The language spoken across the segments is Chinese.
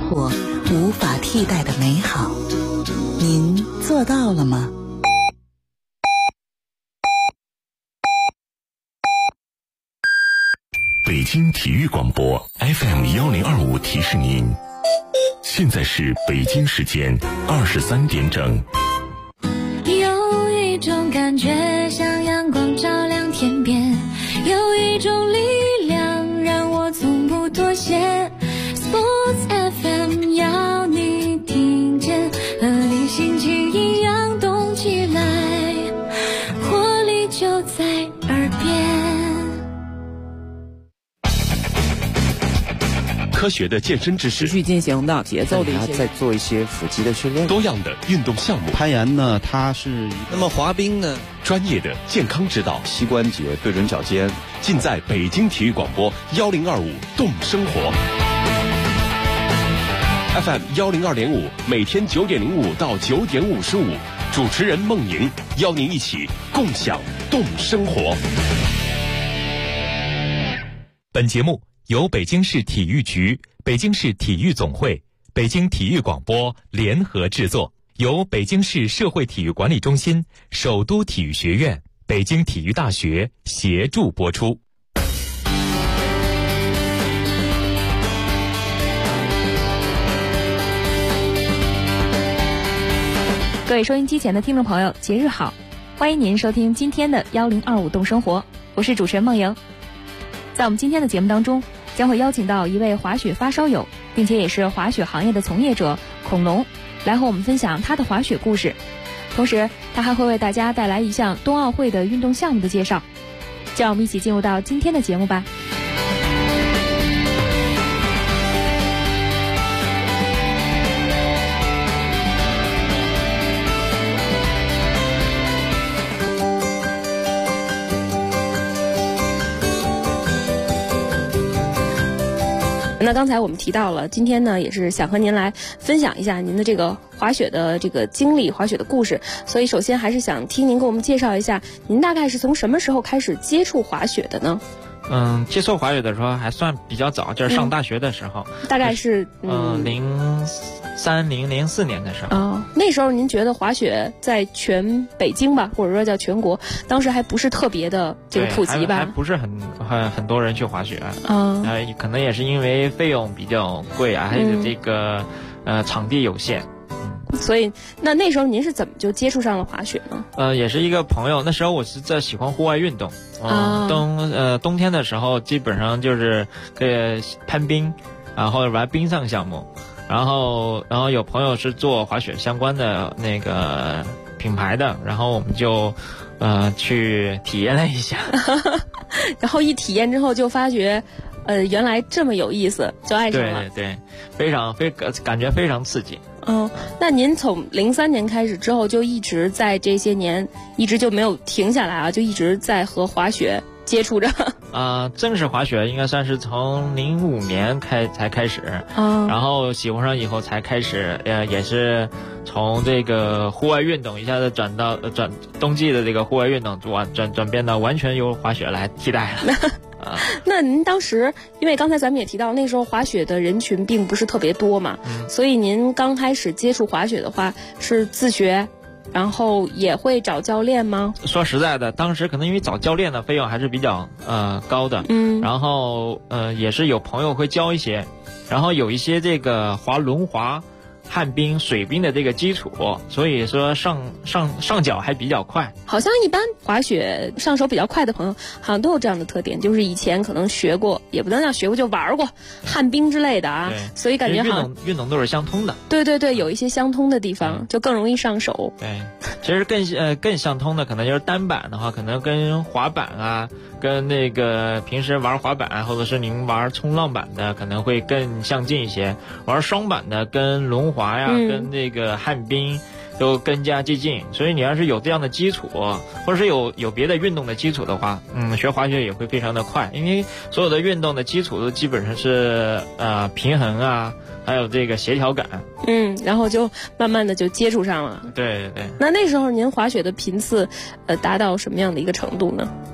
活无法替代的美好，您做到了吗？ 北京体育广播 FM1025提示您，现在是北京时间23点整。 有一种感觉像阳光照亮天边，有一种力量让我从不妥协。 Sports FM 要你听见，和你心情一样动起来，活力就在耳边。 科学的健身知识， 持续进行的节奏的一些， 再做一些腹肌的训练， 多样的运动项目， 攀岩呢，它是那么滑冰呢， 专业的健康指导， 膝关节对准脚尖， 尽在北京体育广播1025动生活 FM 102.5，每天9点05到9点55，主持人孟莹邀您一起共享动生活。 本节目由北京市体育局、北京市体育总会、北京体育广播联合制作，由北京市社会体育管理中心、首都体育学院、北京体育大学协助播出。 各位收音机前的听众朋友，节日好！欢迎您收听今天的1025动生活，我是主持人梦莹。在我们今天的节目当中，将会邀请到一位滑雪发烧友，并且也是滑雪行业的从业者孔龙，来和我们分享他的滑雪故事。同时，他还会为大家带来一项冬奥会的运动项目的介绍。就让我们一起进入到今天的节目吧。那刚才我们提到了，今天呢也是想和您来分享一下您的这个滑雪的这个经历、滑雪的故事。所以首先还是想听您给我们介绍一下，您大概是从什么时候开始接触滑雪的呢？ 接触滑雪的时候还算比较早，就是上大学的时候， 大概是 04年的时候。 哦，那时候您觉得滑雪在全北京吧，或者说叫全国，当时还不是特别的这个普及吧？ 还不是很多人去滑雪。可能也是因为费用比较贵啊，还有这个场地有限。 所以那时候您是怎么就接触上了滑雪呢？ 也是一个朋友，那时候我是在喜欢户外运动。冬天的时候基本上就是攀冰，然后玩冰上项目，然后有朋友是做滑雪相关的那个品牌的，然后我们就去体验了一下。 然后一体验之后就发觉原来这么有意思，就爱上了。 对，感觉非常刺激。 那您从03年开始之后，就一直在这些年一直就没有停下来啊，就一直在和滑雪接触着。 正式滑雪应该算是从05年才开始，然后喜欢上以后才开始，也是从这个户外运动一下子转冬季的这个户外运动转变到完全由滑雪来替代了。 那您当时，因为刚才咱们也提到，那时候滑雪的人群并不是特别多嘛，所以您刚开始接触滑雪的话是自学，然后也会找教练吗？ 说实在的，当时可能因为找教练的费用还是比较高的，然后也是有朋友会教一些，然后有一些这个滑轮滑、旱冰、水冰的这个基础，所以说上脚还比较快。 好像一般滑雪上手比较快的朋友，好像都有这样的特点，就是以前可能学过，也不能叫学过，就玩过旱冰之类的啊，所以感觉好像运动都是相通的。 对，有一些相通的地方，就更容易上手。 对，其实更相通的可能就是单板的话，可能跟滑板啊，跟那个平时玩滑板或者是您玩冲浪板的可能会更相近一些，玩双板的跟轮滑呀，跟那个旱冰都更加接近。所以你要是有这样的基础，或者是有别的运动的基础的话，学滑雪也会非常的快，因为所有的运动的基础都基本上是平衡啊，还有这个协调感。 然后就慢慢的就接触上了。 对。 那时候您滑雪的频次达到什么样的一个程度呢？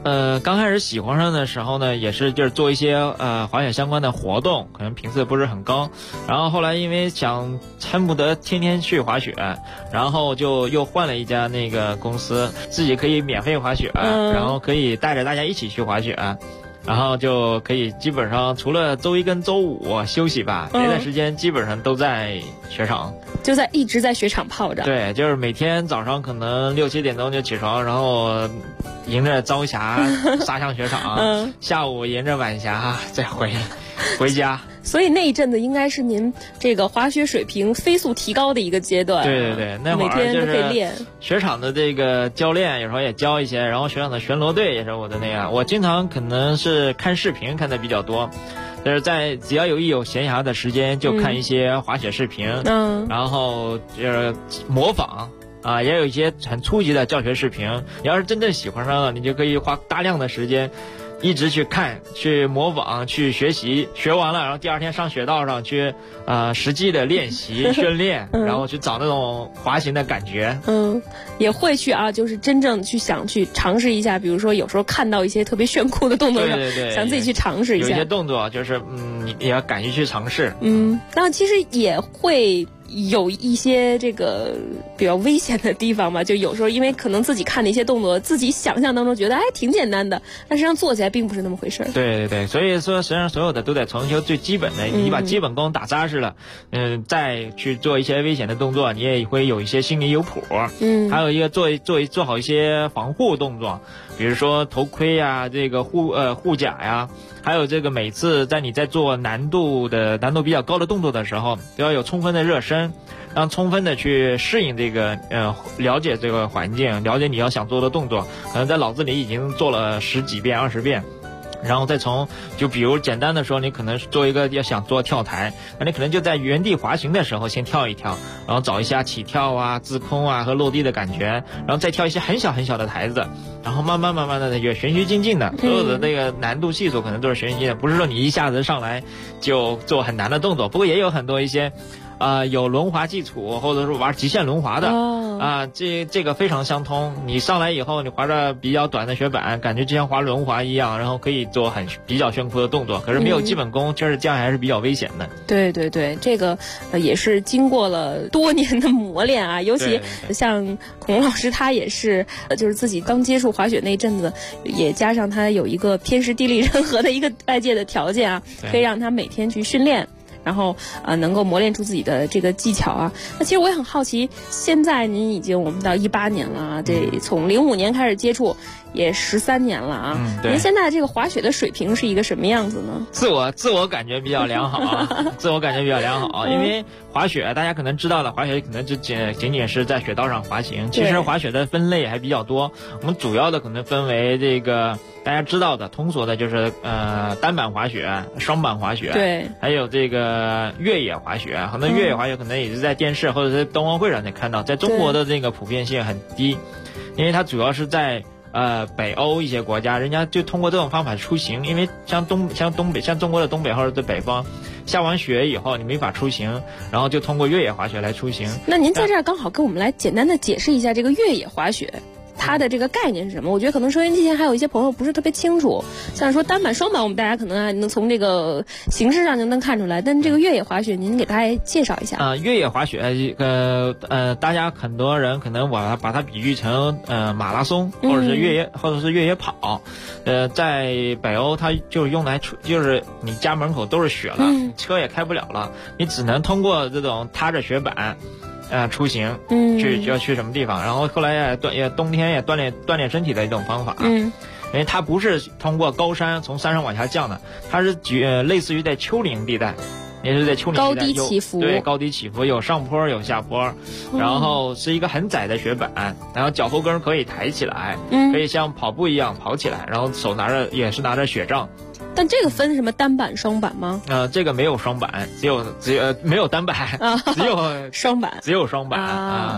刚开始喜欢上的时候呢，也是就是做一些滑雪相关的活动，可能频次不是很高。然后后来因为想恨不得天天去滑雪，然后就又换了一家那个公司，自己可以免费滑雪，然后可以带着大家一起去滑雪。然后就可以基本上除了周一跟周五休息吧，别的时间基本上都在雪场， 就一直在雪场泡着。 对，就是每天早上可能6、7点钟就起床，然后迎着朝霞杀向雪场，下午迎着晚霞再回家。 所以那一阵子应该是您这个滑雪水平飞速提高的一个阶段。 对对对，那会儿每天都可以练。 雪场的这个教练有时候也教一些，然后雪场的巡逻队也是我的那样。我经常可能是看视频看的比较多，就是只要有闲暇的时间就看一些滑雪视频，然后就是模仿。也有一些很初级的教学视频。你要是真正喜欢上了，你就可以花大量的时间一直去看、去模仿、去学习，学完了，然后第二天上雪道上去实际的练习训练，然后去找那种滑行的感觉。 也会去就是真正想去尝试一下，比如说有时候看到一些特别炫酷的动作， 对， 想自己去尝试一下。 有一些动作就是你也要敢于去尝试。 那其实也会有一些这个比较危险的地方吧，就有时候因为可能自己看的一些动作，自己想象当中觉得挺简单的，但实际上做起来并不是那么回事。 对对对，所以说实际上所有的都得从修最基本的，你把基本功打扎实了，再去做一些危险的动作，你也会有一些心里有谱。还有一个做好一些防护动作，比如说头盔呀，这个护甲呀。还有这个每次你在做难度比较高的动作的时候，都要有充分的热身，让充分的去适应这个了解这个环境，了解你要想做的动作，可能在脑子里已经做了10几遍、20遍。然后再就比如简单的说，你可能做一个想做跳台，那你可能就在原地滑行的时候先跳一跳，然后找一下起跳自空和落地的感觉，然后再跳一些很小很小的台子，然后慢慢的也循序渐进的，所有的那个难度系数可能都是循序渐进的，不是说你一下子上来就做很难的动作。不过也有很多一些有轮滑基础或者是玩极限轮滑的这个非常相通。你上来以后，你滑着比较短的雪板，感觉就像滑轮滑一样，然后可以做比较炫酷的动作。可是没有基本功，就是这样还是比较危险的。 对对对，这个也是经过了多年的磨练尤其像孔老师他也是就是自己刚接触滑雪那一阵子，也加上他有一个天时地利人和的一个外界的条件可以让他每天去训练。然后能够磨练出自己的这个技巧那其实我也很好奇，现在您我们到18年了这从05年开始接触，也13年了您现在这个滑雪的水平是一个什么样子呢？ 自我感觉比较良好自我感觉比较良好因为滑雪大家可能知道的，滑雪可能就仅仅是在雪道上滑行。其实滑雪的分类还比较多，我们主要的可能分为这个大家知道的通俗的就是单板滑雪、双板滑雪， 对， 还有这个越野滑雪。很多越野滑雪可能也是在电视或者是冬奥会上能看到，在中国的这个普遍性很低，因为它主要是在北欧一些国家，人家就通过这种方法出行。因为像中国的东北或者在北方，下完雪以后你没法出行，然后就通过越野滑雪来出行。 那您在这儿刚好跟我们来简单的解释一下这个越野滑雪它的这个概念是什么？我觉得可能收音机前还有一些朋友不是特别清楚，像说单板、双板，我们大家可能能从这个形式上就能看出来，但这个越野滑雪，您给大家介绍一下。 越野滑雪，大家很多人可能把它比喻成马拉松，或者是越野跑。在北欧它就是用来就是你家门口都是雪了，车也开不了了，你只能通过这种踏着雪板。出行，要去什么地方？然后后来冬天也锻炼身体的一种方法。因为它不是通过高山从山上往下降的，它是类似于在丘陵地带，也是在丘陵地带高低起伏。 对，高低起伏，有上坡有下坡，然后是一个很窄的雪板，然后脚后跟可以抬起来，可以像跑步一样跑起来，然后手拿着雪杖。 但这个分什么单板、双板吗？ 这个没有双板，只有没有单板，只有双板， 只有双板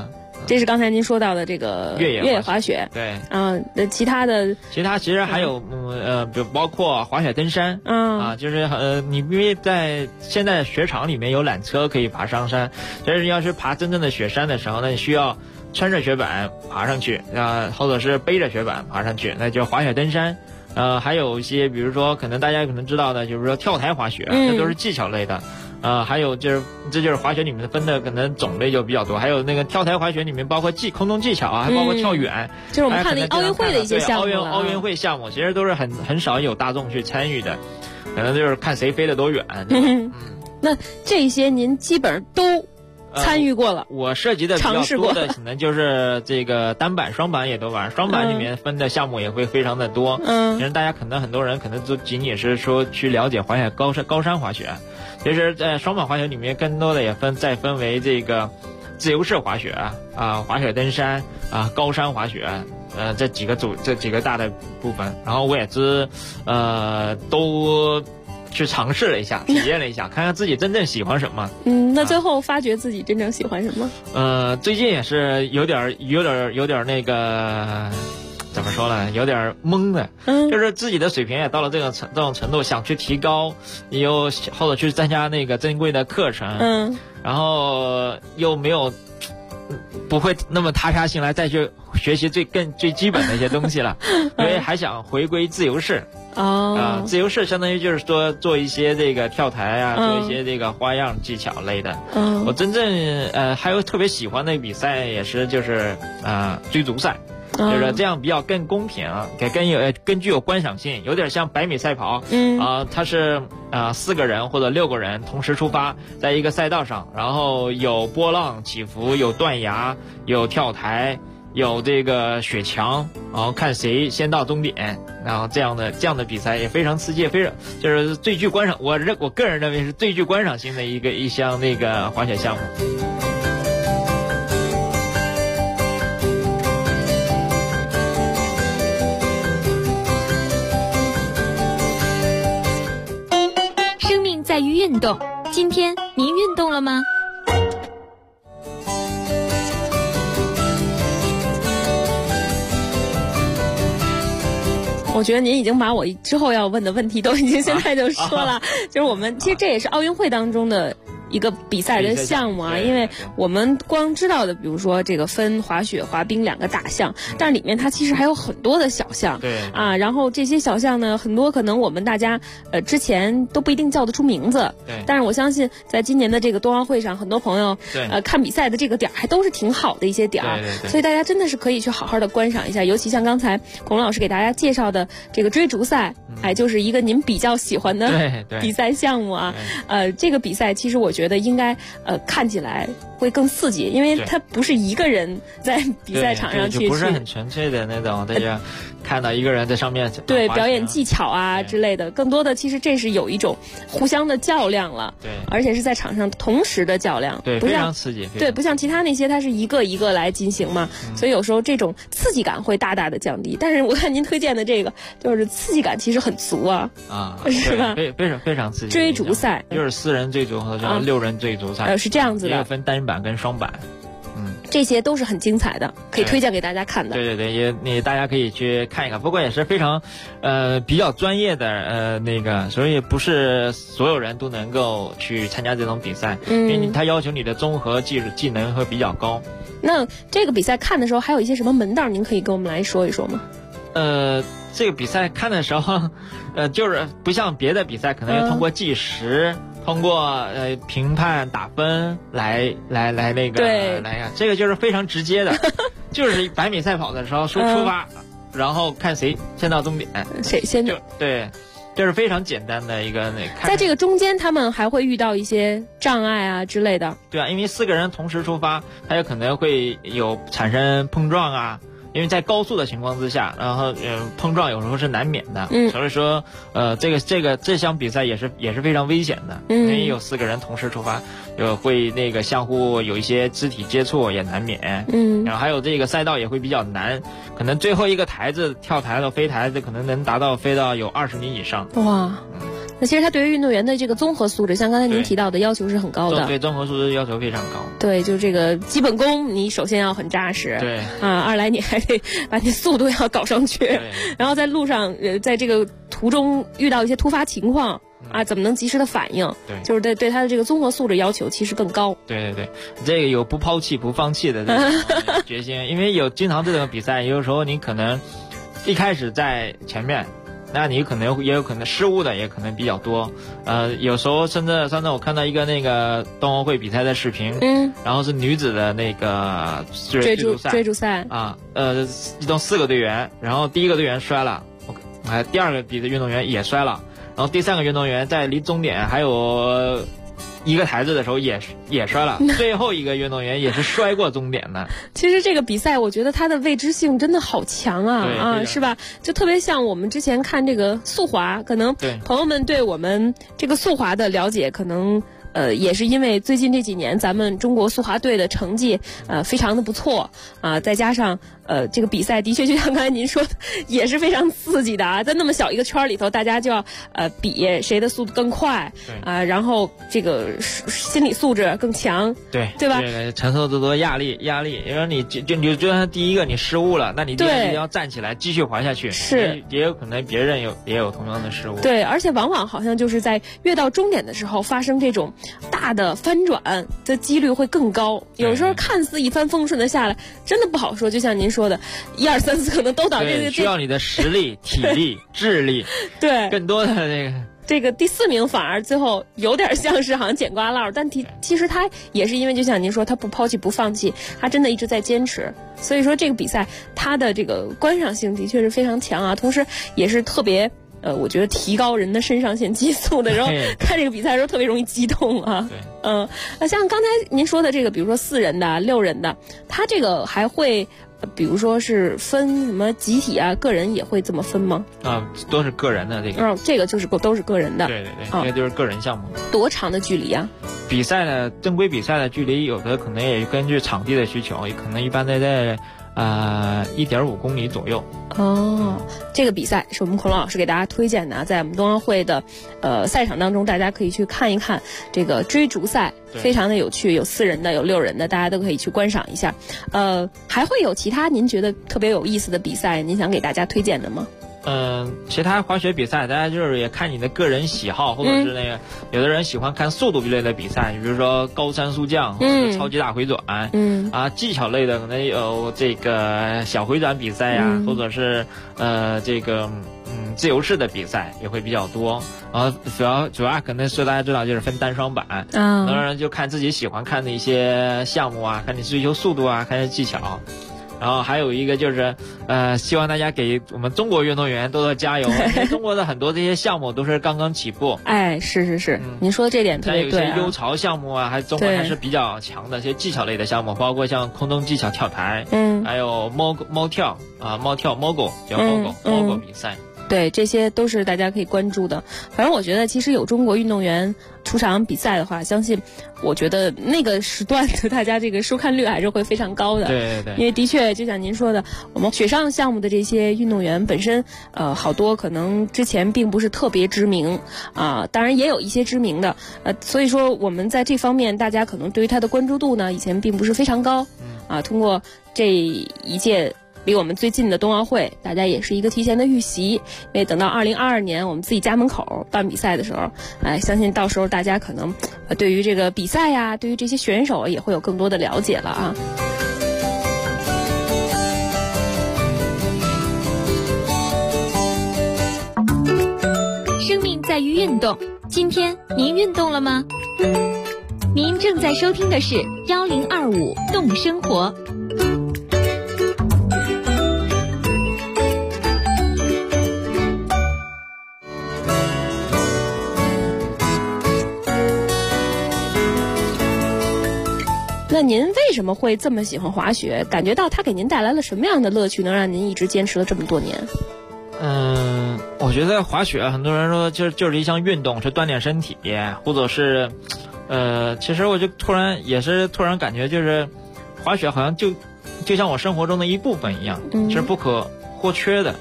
这是刚才您说到的这个越野滑雪。 对。 那其他其实还有比如包括滑雪登山。就是你因为在现在雪场里面有缆车可以爬上山，但是要是爬真正的雪山的时候呢，你需要穿着雪板爬上去或者是背着雪板爬上去，那就滑雪登山。还有一些比如说可能大家可能知道的，就是说跳台滑雪，这都是技巧类的。还有这就是滑雪里面分的可能种类就比较多，还有那个跳台滑雪里面包括空中技巧还包括跳远， 就是我们看的奥运会的一些项目。 奥运会项目其实都是很少有大众去参与的，可能就是看谁飞得多远。 那这些您基本上都参与过了。 我涉及的比较多的可能就是这个单板、双板也都玩，双板里面分的项目也会非常的多。其实大家很多人可能都仅仅是说去了解滑雪高山滑雪，其实在双板滑雪里面更多的也再分为这个自由式滑雪滑雪登山高山滑雪这几个大的部分。然后我也都去尝试了一下，体验了一下，看看自己真正喜欢什么。 那最后发觉自己真正喜欢什么？ 最近也是有点那个怎么说呢，有点懵的。就是自己的水平也到了这种程度，想去提高，又或者去参加那个珍贵的课程。然后又没有不会那么踏下心来再去学习最基本的一些东西了，因为还想回归自由式。自由式相当于就是说做一些这个跳台做一些这个花样技巧类的。我真正还有特别喜欢的比赛也是就是追逐赛，就是这样比较更公平更具有观赏性，有点像100米赛跑。它是4个人或者6个人同时出发，在一个赛道上，然后有波浪起伏，有断崖，有跳台，有这个雪墙，然后看谁先到终点，然后这样的比赛也非常刺激，非常就是最具观赏，我个人认为是最具观赏性的一项那个滑雪项目。 生命在于运动，今天您运动了吗？ 我觉得您已经把我之后要问的问题都已经现在就说了，就是我们其实这也是奥运会当中的一个比赛的项目因为我们光知道的比如说这个分滑雪滑冰2个大项，但是里面它其实还有很多的小项。然后这些小项呢，很多可能我们大家之前都不一定叫得出名字。但是我相信在今年的这个冬奥会上，很多朋友看比赛的这个点还都是挺好的一些点所以大家真的是可以去好好的观赏一下，尤其像刚才孔老师给大家介绍的这个追逐赛，就是一个您比较喜欢的比赛项目这个比赛其实我觉得应该看起来会更刺激，因为它不是一个人在比赛场上去， 不是很纯粹的那种，大家看到一个人在上面表演技巧之类的，更多的其实这是有一种互相的较量了，而且是在场上同时的较量， 非常刺激， 不像其他那些它是一个一个来进行嘛，所以有时候这种刺激感会大大的降低。但是我看您推荐的这个就是刺激感其实很足是吧？ 非常刺激。 追逐赛就是4人追逐或者6人追逐赛， 是这样子的， 也有分单板跟双板。 这些都是很精彩的，可以推荐给大家看的。 也大家可以去看一看。不过也是非常比较专业的那个，所以不是所有人都能够去参加这种比赛，因为它要求你的综合技能会比较高。 那这个比赛看的时候还有一些什么门道，您可以跟我们来说一说吗？ 这个比赛看的时候，就是不像别的比赛，可能要通过计时。通过评判打分来那个来呀，这个就是非常直接的，就是100米赛跑的时候出发，然后看谁先到终点， 谁先就是非常简单的一个在这个中间他们还会遇到一些障碍之类的。 因为4个人同时出发，他有可能会有产生碰撞因为在高速的情况之下，然后碰撞有时候是难免的，所以说这项比赛也是非常危险的，因为有4个人同时出发，会那个相互有一些肢体接触也难免，然后还有这个赛道也会比较难，可能最后一个台子跳台到飞台子可能能达到飞到有20米以上。 哇！ 那其实它对于运动员的这个综合素质，像刚才您提到的要求是很高的。 对综合素质要求非常高。 对，就这个基本功，你首先要很扎实。 对啊，二来你还得把你速度要搞上去，然后在路上在这个途中遇到一些突发情况。怎么能及时的反应？ 对， 就是对他的这个综合素质要求其实更高。 对，这个有不抛弃不放弃的这种决心，因为有经常这种比赛，有时候你可能一开始在前面，那你可能也有可能失误的也可能比较多。有时候甚至上次我看到一个那个冬奥会比赛的视频，然后是女子的那个追逐赛啊，一共4个队员，然后第一个队员摔了，第二个比的运动员也摔了。然后第3个运动员在离终点还有1个台子的时候也摔了，最后一个运动员也是摔过终点的。 其实这个比赛我觉得它的未知性真的好强啊，是吧？就特别像我们之前看这个速滑，可能朋友们对我们这个速滑的了解可能也是因为最近这几年咱们中国速滑队的成绩非常的不错再加上这个比赛的确就像刚才您说的也是非常刺激的在那么小一个圈里头，大家就要比谁的速度更快然后这个心理素质更强，对吧？ 承受得多压力，因为你就算第一个你失误了，那你第二个要站起来继续滑下去， 是也有可能别人也有同样的失误。 对，而且往往好像就是在越到终点的时候发生这种大的翻转的几率会更高，有时候看似一帆风顺的下来，真的不好说。就像您说的，1、2、3、4可能都倒需要你的实力、体力、智力， 对， 更多的这个第4名反而最后有点像是好像捡瓜落，但其实他也是因为就像您说，他不抛弃不放弃，他真的一直在坚持。所以说这个比赛它的这个观赏性的确是非常强同时也是特别。我觉得提高人的肾上腺激素的时候，看这个比赛的时候特别容易激动那像刚才您说的这个，比如说4人的、6人的，它这个还会，比如说是分什么集体个人也会这么分吗？ 都是个人的这个。 这个就是都是个人的。 对，这个就是个人项目。 多长的距离啊？ 比赛的正规比赛的距离，有的可能也根据场地的需求，也可能一般在1.5公里左右。 这个比赛是我们孔老师给大家推荐的在我们冬奥会的赛场当中，大家可以去看一看这个追逐赛，非常的有趣，有4人的，有6人的，大家都可以去观赏一下。还会有其他您觉得特别有意思的比赛，您想给大家推荐的吗？ 其他滑雪比赛，大家就是也看你的个人喜好，或者是那个有的人喜欢看速度类的比赛，比如说高山速降或者是超级大回转，技巧类的可能有这个小回转比赛呀，或者是这个自由式的比赛也会比较多。然后主要可能是大家知道就是分单双板，当然就看自己喜欢看的一些项目看你追求速度看技巧。然后还有一个就是希望大家给我们中国运动员多多加油，因为中国的很多这些项目都是刚刚起步。 是，您说的这点特别对。 有些优潮项目还中国还是比较强的，一些技巧类的项目，包括像空中技巧跳台，还有猫跳Mogul 叫 Mogul 比赛。 对，这些都是大家可以关注的。反正我觉得其实有中国运动员出场比赛的话，相信我觉得那个时段的大家这个收看率还是会非常高的。 对， 因为的确就像您说的，我们雪上项目的这些运动员本身好多可能之前并不是特别知名当然也有一些知名的所以说我们在这方面大家可能对于他的关注度呢以前并不是非常高通过这一届离我们最近的冬奥会，大家也是一个提前的预习，因为等到2022年我们自己家门口办比赛的时候，相信到时候大家可能对于这个比赛呀，对于这些选手也会有更多的了解了生命在于运动，今天您运动了吗？您正在收听的是1025动生活。 那您为什么会这么喜欢滑雪？感觉到它给您带来了什么样的乐趣，能让您一直坚持了这么多年？ 我觉得滑雪很多人说就是一项运动，是锻炼身体，或者是其实我就突然感觉就是滑雪好像就像我生活中的一部分一样，是不可或缺的。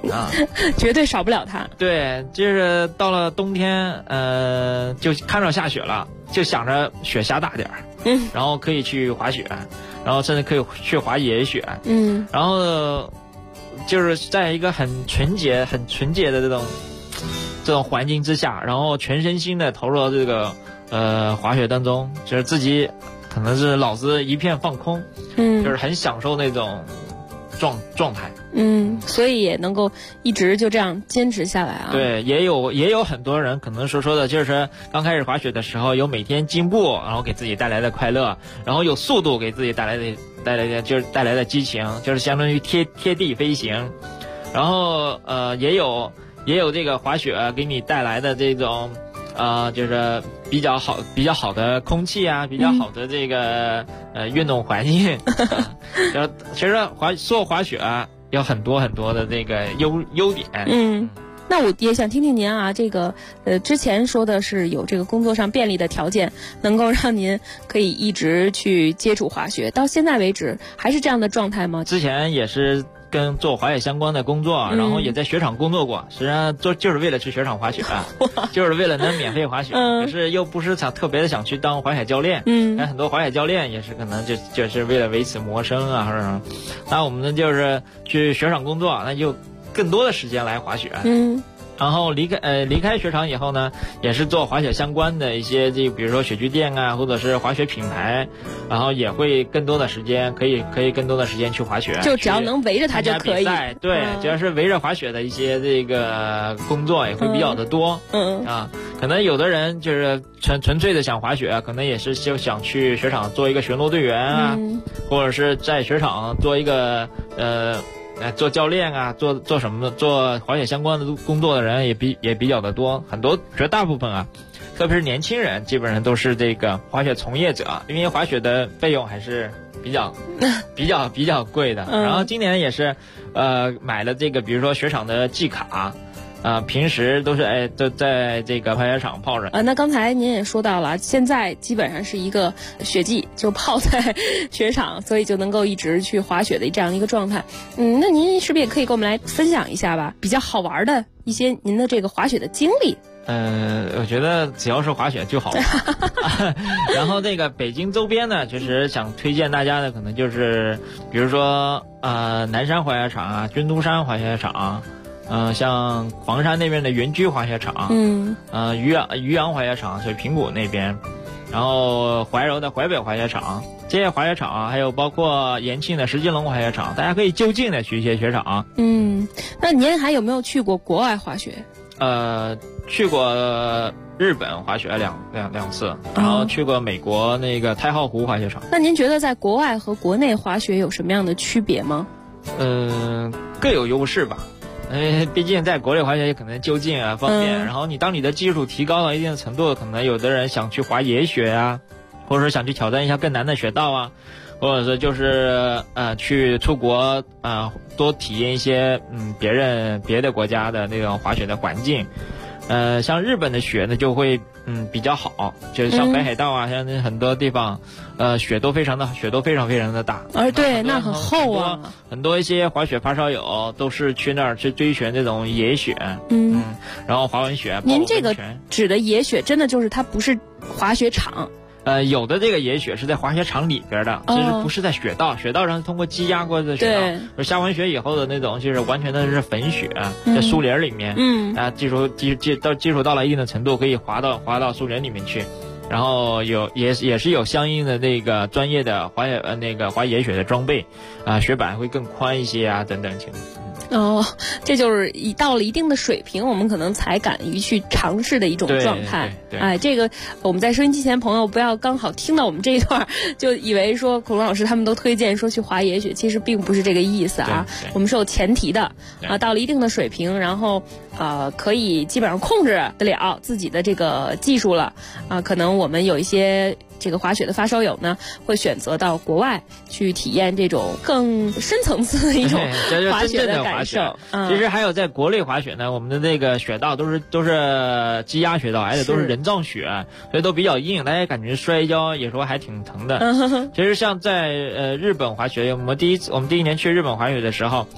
啊， 绝对少不了它。 对，就是到了冬天，就看着下雪了，就想着雪下大点儿，然后可以去滑雪，然后甚至可以去滑野雪，然后就是在一个很纯洁的这种环境之下，然后全身心的投入到这个滑雪当中，就是自己可能是脑子一片放空，就是很享受那种状态。 所以也能够一直就这样坚持下来啊。 对，也有很多人可能说的就是刚开始滑雪的时候有每天进步，然后给自己带来的快乐，然后有速度给自己带来的激情，就是相当于贴地飞行，然后也有这个滑雪给你带来的这种就是比较好的空气啊，比较好的这个运动环境。然后其实做滑雪有很多的这个优点。 那我也想听听您啊，这个之前说的是有这个工作上便利的条件，能够让您可以一直去接触滑雪，到现在为止还是这样的状态吗？ 之前也是跟做滑雪相关的工作，然后也在雪场工作过，实际上就是为了去雪场滑雪，就是为了能免费滑雪，可是又不是特别的想去当滑雪教练。但很多滑雪教练也是可能就是为了维持谋生啊或者什么。那我们呢就是去雪场工作，那就更多的时间来滑雪。然后离开雪场以后呢，也是做滑雪相关的一些比如说雪具店啊，或者是滑雪品牌，然后也会更多的时间可以更多的时间去滑雪， 就只要能围着它就可以。 对，只要是围着滑雪的一些这个工作也会比较的多。可能有的人就是纯粹的想滑雪，可能也是就想去雪场做一个巡逻队员啊，或者是在雪场做一个做教练啊，做什么的，做滑雪相关的工作的人也比较的多，绝大部分啊，特别是年轻人，基本上都是这个滑雪从业者，因为滑雪的费用还是比较贵的。然后今年也是买了这个，比如说雪场的季卡。平时都是都在这个滑雪场泡着。 那刚才您也说到了，现在基本上是一个雪季，就泡在雪场，所以就能够一直去滑雪的这样一个状态。那您是不是也可以跟我们来分享一下吧，比较好玩的一些您的这个滑雪的经历？ 我觉得只要是滑雪就好玩。然后这个北京周边呢，其实想推荐大家的可能就是比如说南山滑雪场啊，军都山滑雪场。像黄山那边的原居滑雪场，渔阳滑雪场，水平谷那边，然后怀柔的淮北滑雪场，这些滑雪场还有包括延庆的石金龙滑雪场，大家可以就近的去一些雪场。 那您还有没有去过国外滑雪？ 去过日本滑雪两次，然后去过美国那个太浩湖滑雪场。 那您觉得在国外和国内滑雪有什么样的区别吗？ 各有优势吧。毕竟在国内滑雪也可能就近啊方便，然后当你的技术提高到一定的程度，可能有的人想去滑野雪啊，或者说想去挑战一下更难的雪道啊，或者是就是去出国多体验一些别的国家的那种滑雪的环境。像日本的雪呢就会比较好，就是像北海道啊，像很多地方雪都非常非常的大。 对，那很厚啊。 很多一些滑雪发烧友都是去那儿去追寻这种野雪，然后滑完雪。 您这个指的野雪真的就是它不是滑雪场？ 有的这个野雪是在滑雪场里边的，其实不是在雪道，雪道上是通过积压过的雪道，就下完雪以后的那种，就是完全的是粉雪，在树林里面，技术到了一定的程度，可以滑到树林里面去，然后也是有相应的那个专业的滑野雪的装备，雪板会更宽一些啊，等等情况。 这就是到了一定的水平，我们可能才敢于去尝试的一种状态。这个我们在收音机前朋友不要刚好听到我们这一段就以为说孔龙老师他们都推荐说去滑野雪，其实并不是这个意思啊。我们是有前提的到了一定的水平，然后可以基本上控制得了自己的这个技术了可能我们有一些这个滑雪的发烧友呢，会选择到国外去体验这种更深层次的一种滑雪的感受。 其实还有在国内滑雪呢，我们的那个雪道都是积压雪道，而且都是人造雪，所以都比较硬，大家感觉摔跤有时候还挺疼的。其实像在日本滑雪，我们第一年去日本滑雪的时候，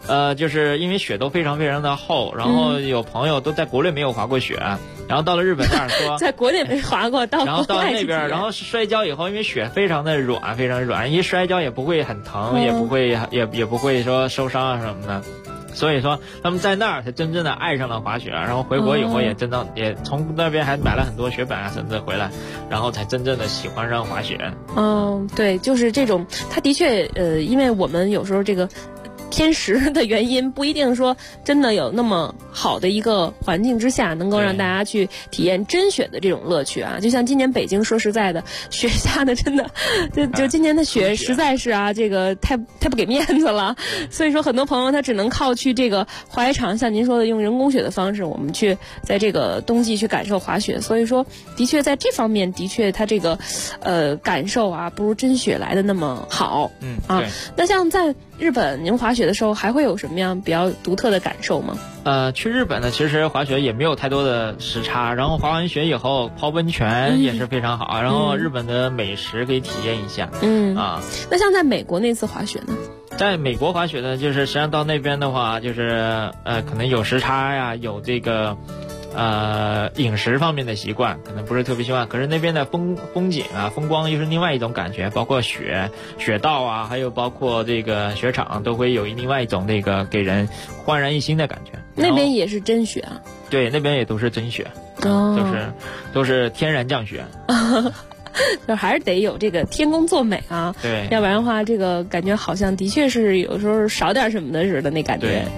就是因为雪都非常非常的厚，然后有朋友都在国内没有滑过雪，然后到了日本那儿说在国内没滑过， 然后到那边，然后摔跤以后，因为雪非常的软，非常软，一摔跤也不会很疼，也不会说受伤啊什么的。所以说他们在那儿才真正的爱上了滑雪，然后回国以后也也从那边还买了很多雪板啊什么的回来，然后才真正的喜欢上滑雪。 对，就是这种，它的确因为我们有时候这个天时的原因，不一定说真的有那么好的一个环境之下，能够让大家去体验真雪的这种乐趣啊。就像今年北京，说实在的，雪下的真的，就今年的雪实在是啊，这个太不给面子了。所以说，很多朋友他只能靠去这个滑雪场，像您说的用人工雪的方式，我们去在这个冬季去感受滑雪。所以说，的确在这方面，的确它这个感受啊，不如真雪来的那么好。 对。 那像在日本，您滑雪的时候还会有什么样比较独特的感受吗？ 去日本呢，其实滑雪也没有太多的时差，然后滑完雪以后泡温泉也是非常好，然后日本的美食可以体验一下。 那像在美国那次滑雪呢？ 在美国滑雪呢，就是实际上到那边的话，就是可能有时差呀，有这个饮食方面的习惯可能不是特别习惯，可是那边的风景啊，风光又是另外一种感觉，包括雪道啊，还有包括这个雪场，都会有另外一种那个给人焕然一新的感觉。 那边也是真雪啊？ 对，那边也都是真雪，都是天然降雪。 就还是得有这个天公作美啊， 对， 要不然的话，这个感觉好像的确是有时候少点什么的似的那感觉。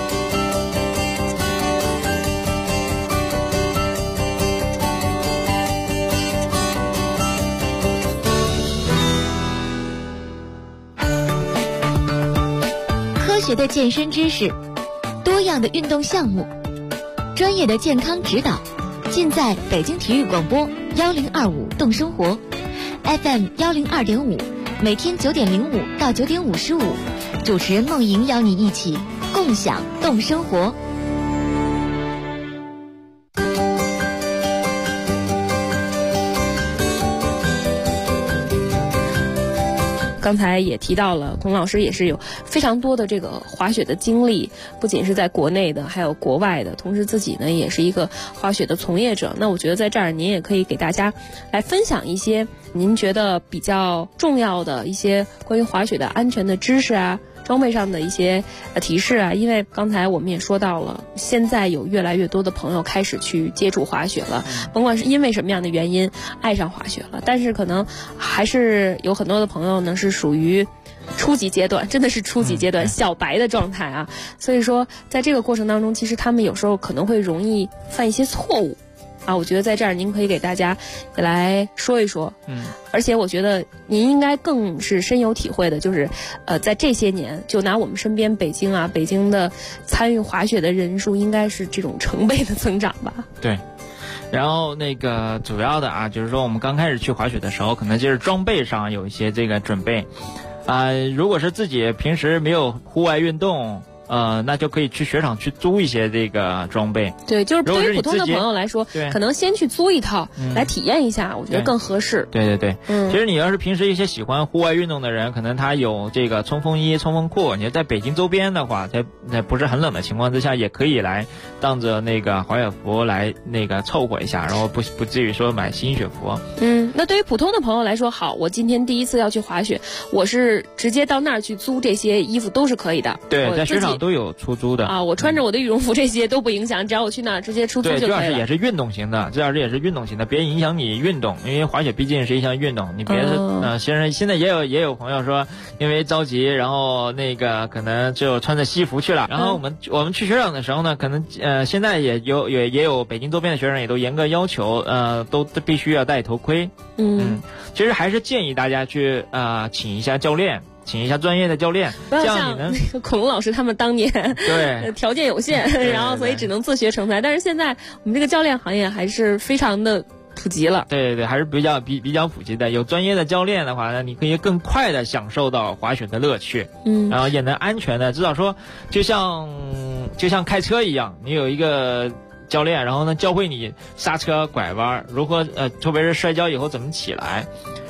科学的健身知识，多样的运动项目，专业的健康指导，尽在北京体育广播1025动生活 FM 102.5，每天9点05到9点55，主持人梦莹邀你一起共享动生活。 刚才也提到了，孔老师也是有非常多的这个滑雪的经历，不仅是在国内的，还有国外的，同时自己呢也是一个滑雪的从业者。那我觉得在这儿您也可以给大家来分享一些您觉得比较重要的一些关于滑雪的安全的知识啊，装备上的一些提示啊，因为刚才我们也说到了，现在有越来越多的朋友开始去接触滑雪了，甭管是因为什么样的原因爱上滑雪了，但是可能还是有很多的朋友呢是属于初级阶段，真的是初级阶段小白的状态啊，所以说在这个过程当中，其实他们有时候可能会容易犯一些错误啊，我觉得在这儿您可以给大家也来说一说。而且我觉得您应该更是深有体会的，就是在这些年，就拿我们身边北京的参与滑雪的人数应该是这种成倍的增长吧。 对。然后那个主要的啊，就是说我们刚开始去滑雪的时候，可能就是装备上有一些这个准备如果是自己平时没有户外运动，那就可以去雪场去租一些这个装备。 对，就是对于普通的朋友来说，可能先去租一套来体验一下，我觉得更合适。 对。其实你要是平时一些喜欢户外运动的人，可能他有这个冲锋衣、冲锋裤，你在北京周边的话，在不是很冷的情况之下，也可以来当着那个滑雪服来那个凑合一下，然后不至于说买新雪服。 那对于普通的朋友来说，好，我今天第一次要去滑雪，我是直接到那儿去租这些衣服都是可以的。 对，在雪场都有出租的啊，我穿着我的羽绒服这些都不影响，只要我去那儿直接出租就可以了。 对，主要是也是运动型的，别影响你运动，因为滑雪毕竟是一项运动，你别现在也有朋友说因为着急，然后那个可能就穿着西服去了。然后我们去雪场的时候呢，可能现在也有北京周边的雪场也都严格要求，都必须要戴头盔。其实还是建议大家去请一下教练。请一下专业的教练， 不要像那个孔老师他们当年对条件有限，然后所以只能自学成才。但是现在我们这个教练行业还是非常的普及了。 对，还是比较普及的。有专业的教练的话呢，你可以更快的享受到滑雪的乐趣，然后也能安全的，至少说就像开车一样，你有一个教练，然后呢教会你刹车、拐弯，如何特别是摔跤以后怎么起来。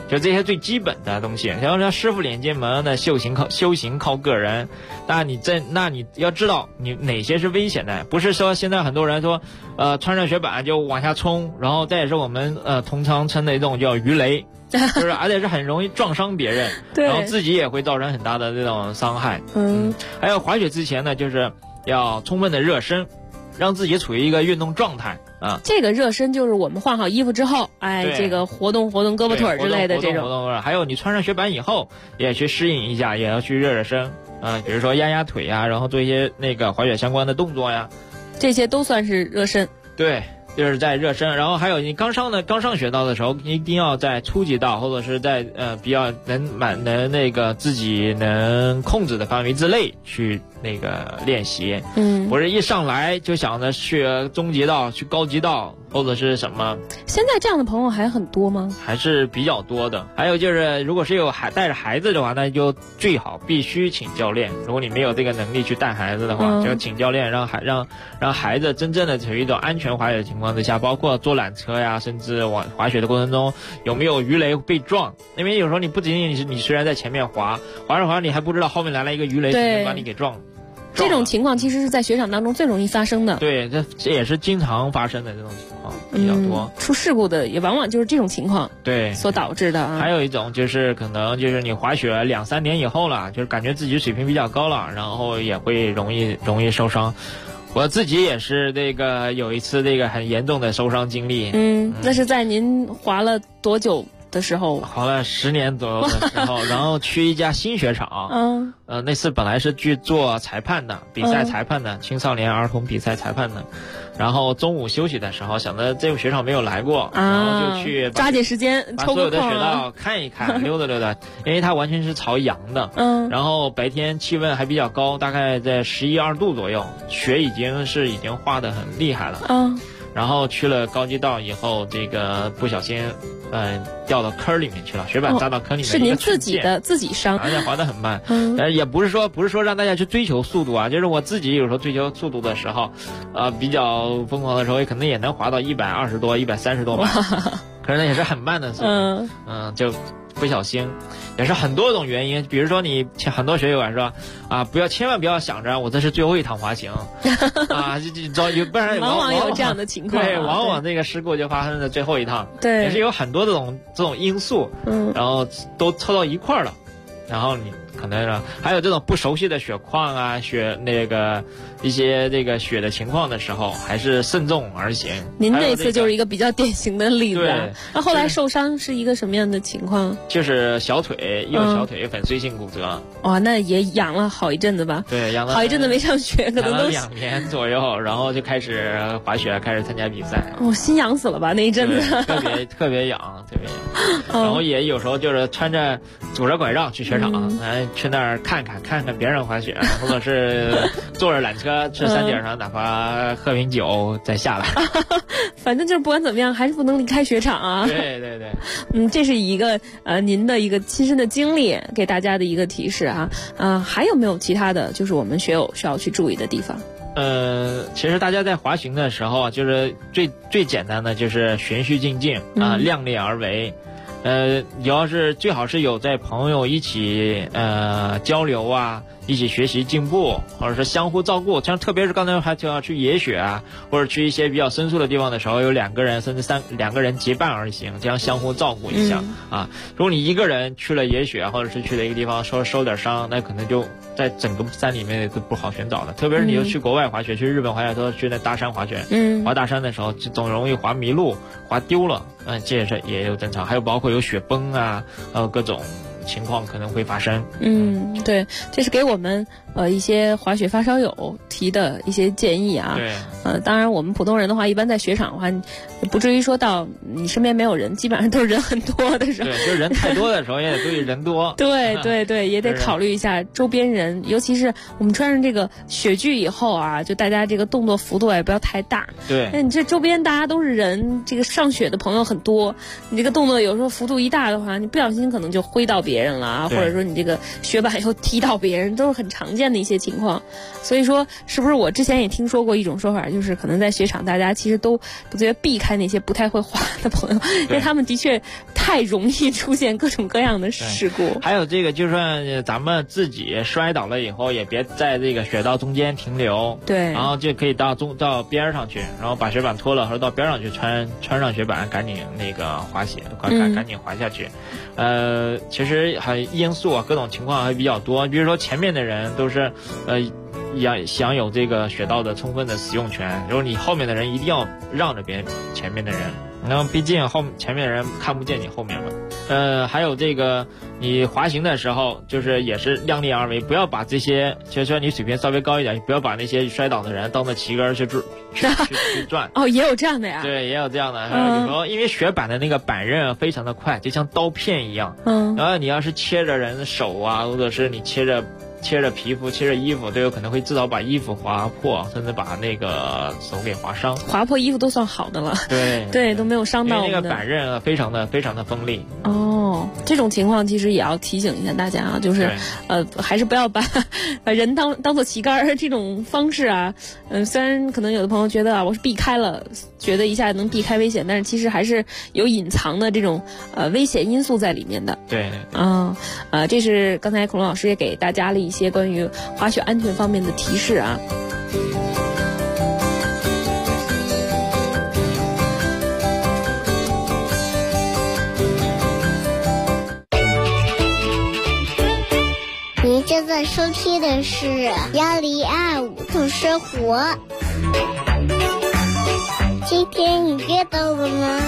就这些最基本的东西。然后像师傅领进门的修行靠个人，那你要知道你哪些是危险的，不是说现在很多人说穿上雪板就往下冲，然后这也是我们通常称的一种叫鱼雷。就是而且是很容易撞伤别人，然后自己也会造成很大的这种伤害。还有滑雪之前呢，就是要充分的热身，让自己处于一个运动状态啊。 这个热身就是我们换好衣服之后，这个活动活动胳膊腿之类的这种。 活动。还有你穿上雪板以后，也去适应一下，也要去热热身比如说压腿呀，然后做一些那个滑雪相关的动作呀， 这些都算是热身。 对。就是在热身，然后还有你刚上雪道的时候，一定要在初级道或者是在比较能那个自己能控制的范围之内去那个练习。不是一上来就想着去中级道、去高级道或者是什么。 现在这样的朋友还很多吗？ 还是比较多的。还有就是，如果是带着孩子的话，那就最好必须请教练。如果你没有这个能力去带孩子的话，就请教练，让孩子真正的处于一种安全滑雪的情况之下，包括坐缆车呀，甚至滑雪的过程中有没有鱼雷被撞。因为有时候你不仅仅是你虽然在前面滑着滑，你还不知道后面来了一个鱼雷，直接把你给撞。 这种情况其实是在雪场当中最容易发生的。 对，这也是经常发生的这种情况比较多。 出事故的也往往就是这种情况对所导致的还有一种就是可能就是你滑雪2-3年以后了，就是感觉自己水平比较高了，然后也会容易受伤。我自己也是有一次很严重的受伤经历。 那是在您滑了多久的时候？ 滑了10年左右的时候，然后去一家新雪场。那次本来是去做裁判的，比赛裁判的，青少年儿童比赛裁判的。然后中午休息的时候，想着这个雪场没有来过，然后就去抓紧时间把所有的雪道看一看，溜达溜达，因为它完全是朝阳的。然后白天气温还比较高，大概在11、12度左右，雪已经化得很厉害了。然后去了高级道以后，不小心掉到坑里面去了，雪板扎到坑里面。 是您自己伤， 而且滑得很慢。也不是说让大家去追求速度啊，就是我自己有时候追求速度的时候，比较疯狂的时候，可能也能滑到120多、130多吧，可是那也是很慢的速度。就不小心，也是很多种原因。比如说你很多学友说千万不要想着我这是最后一趟滑行不然往往有这样的情况。 对，往往这个事故就发生在最后一趟。 对， 也是有很多这种因素，然后都凑到一块儿了，然后你可能还有这种不熟悉的雪况啊，一些雪的情况的时候，还是慎重而行。 您这次就是一个比较典型的例子。那后来受伤是一个什么样的情况？ 就是右小腿粉碎性骨折。 那也养了好一阵子吧？ 对，养了好一阵子没上学，可能都 2年左右，然后就开始滑雪，开始参加比赛。 心痒死了吧那一阵子？ 特别痒。然后也有时候就是拄着拐杖去雪场，去那儿看看别人滑雪，或者是坐着缆车去山顶上，哪怕喝瓶酒再下来。 反正就是不管怎么样，还是不能离开雪场啊。 对。 这是一个您的一个亲身的经历，给大家的一个提示啊。还有没有其他的就是我们学友需要去注意的地方？ 其实大家在滑行的时候，就是最简单的就是循序渐进量力而为。最好是有在朋友一起交流啊，一起学习进步，或者是相互照顾。像特别是刚才还就要去野雪啊，或者去一些比较深处的地方的时候，有2个人甚至2个人结伴而行，这样相互照顾一下如果你一个人去了野雪，或者是去了一个地方受点伤，那可能就在整个山里面都不好寻找了。特别是你又去国外滑雪，去日本滑雪都去那大山滑雪，滑大山的时候就总容易滑迷路、滑丢了。这也有正常，还有包括有雪崩啊，各种情况可能会发生。 对，这是给我们一些滑雪发烧友提的一些建议啊。 对。 当然我们普通人的话，一般在雪场的话，不至于说到你身边没有人，基本上都是人很多的时候。 对，就人太多的时候也得注意人多。 对，也得考虑一下周边人，尤其是我们穿上这个雪具以后啊，就大家这个动作幅度也不要太大。 对。 那你这周边大家都是人，这个上雪的朋友很多，你这个动作有时候幅度一大的话，你不小心可能就挥到别别人了，或者说你这个雪板又踢到别人，都是很常见的一些情况。所以说，是不是我之前也听说过一种说法，就是可能在雪场大家其实都不觉得避开那些不太会滑的朋友，因为他们的确太容易出现各种各样的事故。 还有这个，就算咱们自己摔倒了以后，也别在这个雪道中间停留， 对， 然后就可以到边上去，然后把雪板脱了，或者到边上去穿上雪板，赶紧那个滑雪，赶紧滑下去。其实还因素啊，各种情况还比较多。比如说前面的人都是享有这个雪道的充分的使用权，就是你后面的人一定要让着前面的人，然后毕竟前面的人看不见你后面嘛。还有这个你滑行的时候，就是也是量力而为，不要把这些，就说你水平稍微高一点，不要把那些摔倒的人当做旗杆去转。 哦，也有这样的呀？ 对，也有这样的。有时候因为雪板的那个板刃非常的快，就像刀片一样。然后你要是切着人的手啊，或者是你切着皮肤、切着衣服，都有可能会至少把衣服划破，甚至把那个手给划伤。 划破衣服都算好的了。对，都没有伤到我们的。 那个板刃非常的锋利。 哦，这种情况其实也要提醒一下大家啊，就是还是不要把人当做旗杆这种方式啊。虽然可能有的朋友觉得啊，我是避开了，觉得一下能避开危险，但是其实还是有隐藏的这种危险因素在里面的。 对。 这是刚才孔老师也给大家了一些关于滑雪安全方面的提示啊。 您正在收听的是1025度生活。今天你遇到了吗？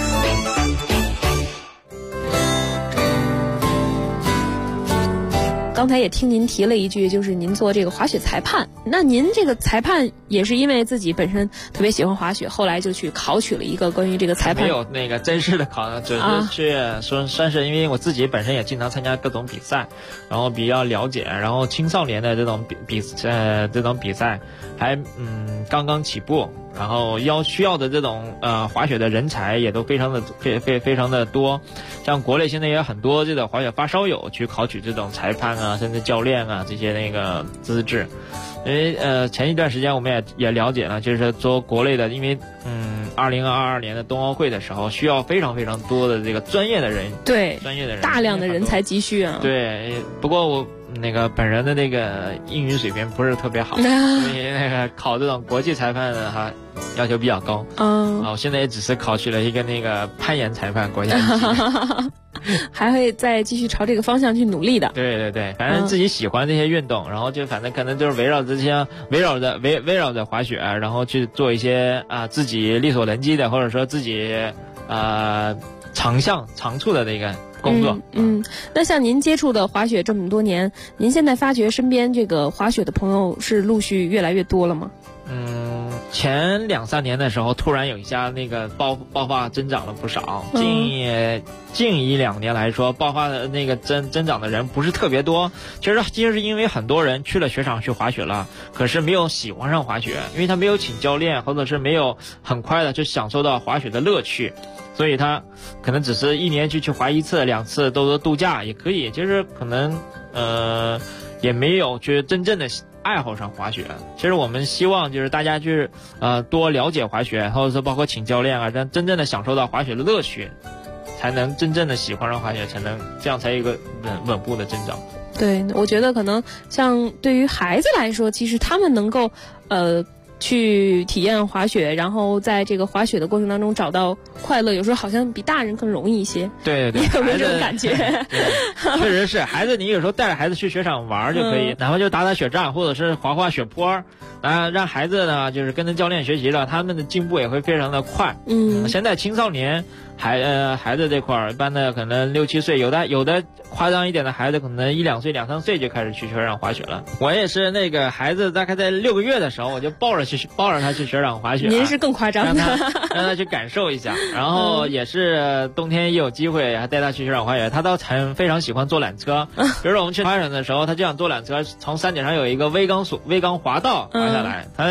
刚才也听您提了一句，就是您做这个滑雪裁判。那您这个裁判也是因为自己本身特别喜欢滑雪，后来就去考取了一个关于这个裁判。 没有那个真实的考，只是去算是因为我自己本身也经常参加各种比赛，然后比较了解，然后青少年的这种这种比赛还刚刚起步，然后需要的这种滑雪的人才也都非常的多。像国内现在也有很多这个滑雪发烧友去考取这种裁判啊，甚至教练啊这些那个资质。因为前一段时间我们也了解了，就是说国内的，因为2022年的冬奥会的时候，需要非常多的这个专业的人， 大量的人才急需啊。 对，不过我那个本人的那个英语水平不是特别好，所以那个考这种国际裁判的哈要求比较高。我现在也只是考取了一个那个攀岩裁判国家级。 还会再继续朝这个方向去努力的。 对，反正自己喜欢这些运动，然后就反正可能就是围绕着滑雪，然后去做一些自己力所能及的，或者说自己长处的这个工作。 那像您接触的滑雪这么多年，您现在发觉身边这个滑雪的朋友是陆续越来越多了吗？ 前2-3年的时候，突然有一下那个爆发增长了不少。近1-2年来说，爆发的那个增长的人不是特别多。其实是因为很多人去了雪场去滑雪了，可是没有喜欢上滑雪，因为他没有请教练，或者是没有很快的就享受到滑雪的乐趣，所以他可能只是1年去滑1次2次，都度假也可以，就是可能也没有去真正的爱好上滑雪。其实我们希望就是大家就是多了解滑雪，或者是包括请教练啊，让真正的享受到滑雪的乐趣，才能真正的喜欢上滑雪，这样才有一个稳步的增长。 对，我觉得可能像对于孩子来说，其实他们能够去体验滑雪，然后在这个滑雪的过程当中找到快乐，有时候好像比大人更容易一些。 对， 你有没有这种感觉？ 确实是，孩子你有时候带着孩子去雪场玩就可以，哪怕就打雪仗，或者是滑雪坡，让孩子呢就是跟着教练学习了，他们的进步也会非常的快。现在青少年孩子这块儿，一般的可能6-7岁，有的夸张一点的孩子可能1-2岁、2-3岁就开始去雪场滑雪了。我也是那个孩子大概在6个月的时候，我就抱着他去雪场滑雪。 您是更夸张的， 让他去感受一下。然后也是冬天也有机会还带他去雪场滑雪，他倒非常喜欢坐缆车。比如说我们去滑雪的时候，他就想坐缆车，从山顶上有一个微钢滑道滑下来，他